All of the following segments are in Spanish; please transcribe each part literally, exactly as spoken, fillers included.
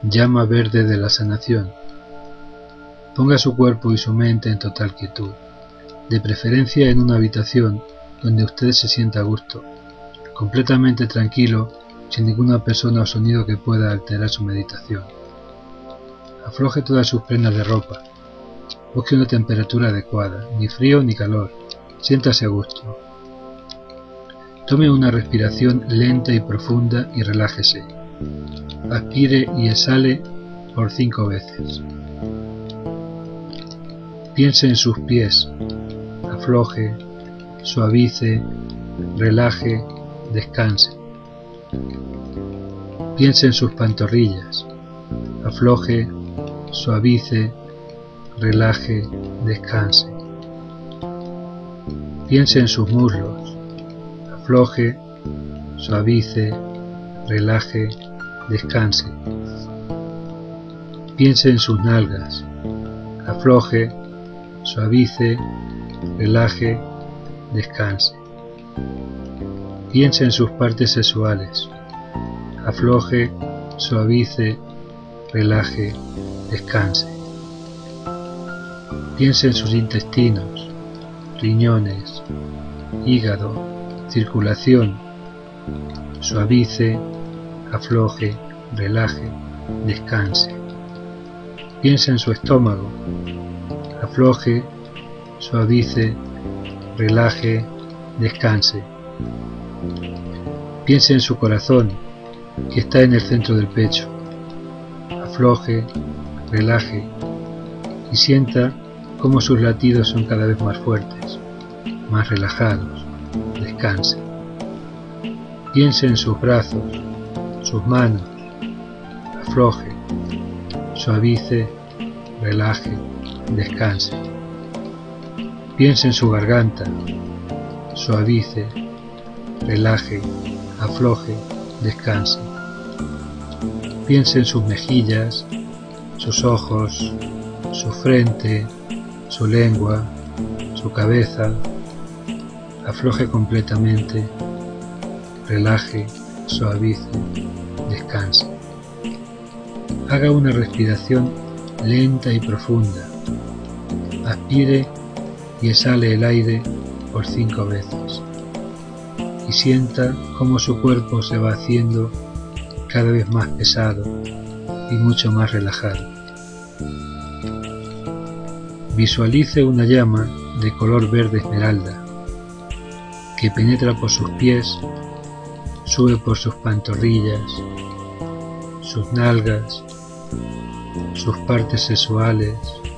llama verde de la sanación. Ponga su cuerpo y su mente en total quietud, de preferencia en una habitación donde usted se sienta a gusto, completamente tranquilo, sin ninguna persona o sonido que pueda alterar su meditación. Afloje todas sus prendas de ropa, busque una temperatura adecuada, ni frío ni calor, siéntase a gusto. Tome una respiración lenta y profunda y relájese. Aspire y exhale por cinco veces. Piense en sus pies, afloje, suavice, relaje, descanse. Piense en sus pantorrillas, afloje, suavice, relaje, descanse. Piense en sus muslos, afloje, suavice, relaje, descanse. Piense en sus nalgas, afloje, suavice, relaje, descanse. Piense en sus partes sexuales, afloje, suavice, relaje, descanse. Piense en sus intestinos, riñones, hígado, circulación, suavice, afloje, relaje, descanse. Piense en su estómago, afloje, suavice, relaje, descanse. Piense en su corazón, que está en el centro del pecho, afloje, relaje y sienta cómo sus latidos son cada vez más fuertes, más relajados, descanse. Piense en sus brazos, sus manos, afloje, suavice, relaje, descanse. Piense en su garganta, suavice, relaje, afloje, descanse. Piense en sus mejillas, sus ojos, su frente, su lengua, su cabeza. Afloje completamente, relaje, suavice, descanse. Haga una respiración lenta y profunda. Aspire y exhale el aire por cinco veces. Y sienta cómo su cuerpo se va haciendo cada vez más pesado y mucho más relajado. Visualice una llama de color verde esmeralda que penetra por sus pies, sube por sus pantorrillas, sus nalgas, sus partes sexuales,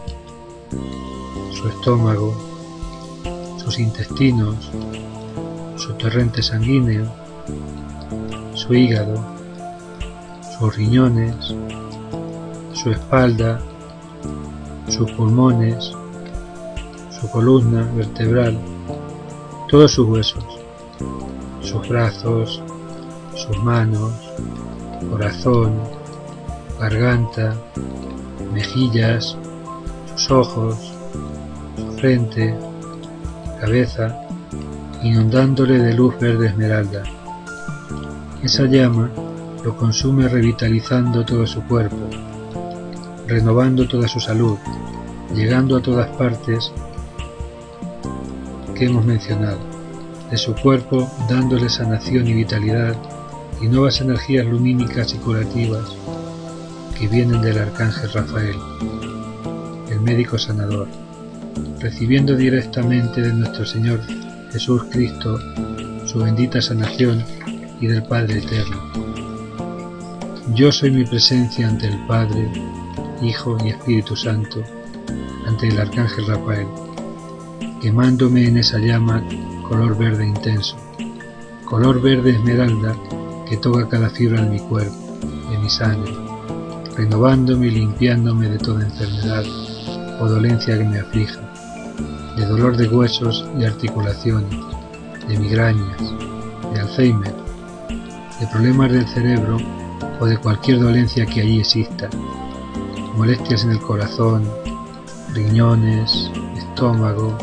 su estómago, sus intestinos, su torrente sanguíneo, su hígado, sus riñones, su espalda, sus pulmones, su columna vertebral, todos sus huesos, sus brazos, sus manos, corazón, garganta, mejillas, sus ojos, su frente, cabeza, inundándole de luz verde esmeralda. Esa llama lo consume revitalizando todo su cuerpo, renovando toda su salud, llegando a todas partes que hemos mencionado, de su cuerpo dándole sanación y vitalidad y nuevas energías lumínicas y curativas que vienen del Arcángel Rafael, el médico sanador, recibiendo directamente de nuestro Señor Jesús Cristo su bendita sanación y del Padre Eterno. Yo soy mi presencia ante el Padre, Hijo y Espíritu Santo, ante el Arcángel Rafael, quemándome en esa llama color verde intenso, color verde esmeralda que toca cada fibra de mi cuerpo, de mi sangre, renovándome y limpiándome de toda enfermedad o dolencia que me aflija, de dolor de huesos y articulaciones, de migrañas, de Alzheimer, de problemas del cerebro o de cualquier dolencia que allí exista, molestias en el corazón, riñones, estómago,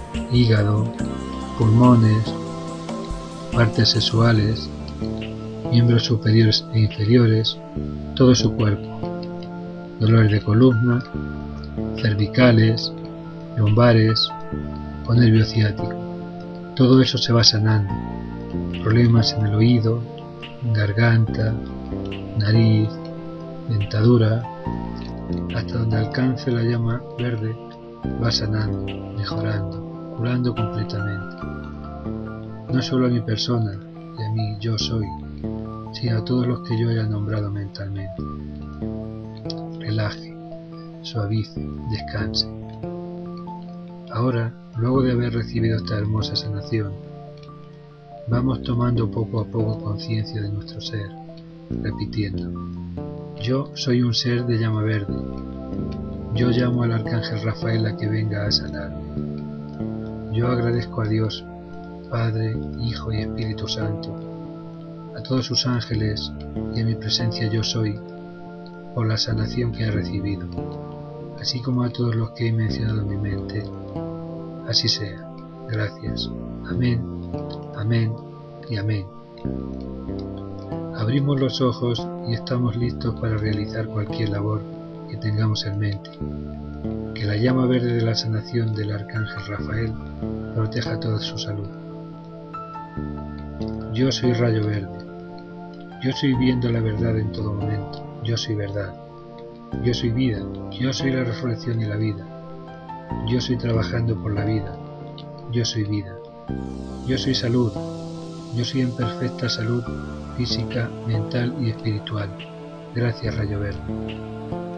hígado, pulmones, partes sexuales, miembros superiores e inferiores, todo su cuerpo, dolores de columna, cervicales, lumbares o nervio ciático. Todo eso se va sanando. Problemas en el oído, garganta, nariz, dentadura, hasta donde alcance la llama verde, va sanando, mejorando, curando completamente. No solo a mi persona y a mí yo soy, sino a todos los que yo haya nombrado mentalmente. Relaje, suavice, descanse. Ahora, luego de haber recibido esta hermosa sanación, vamos tomando poco a poco conciencia de nuestro ser, repitiendo: yo soy un ser de llama verde. Yo llamo al Arcángel Rafael a que venga a sanarme. Yo agradezco a Dios, Padre, Hijo y Espíritu Santo, a todos sus ángeles y a mi presencia yo soy, por la sanación que he recibido, así como a todos los que he mencionado en mi mente. Así sea. Gracias. Amén, amén y amén. Abrimos los ojos y estamos listos para realizar cualquier labor que tengamos en mente. Que la llama verde de la sanación del Arcángel Rafael proteja toda su salud. Yo soy rayo verde. Yo soy viendo la verdad en todo momento. Yo soy verdad. Yo soy vida. Yo soy la resurrección y la vida. Yo soy trabajando por la vida. Yo soy vida. Yo soy salud. Yo soy en perfecta salud física, mental y espiritual. Gracias, rayo verde.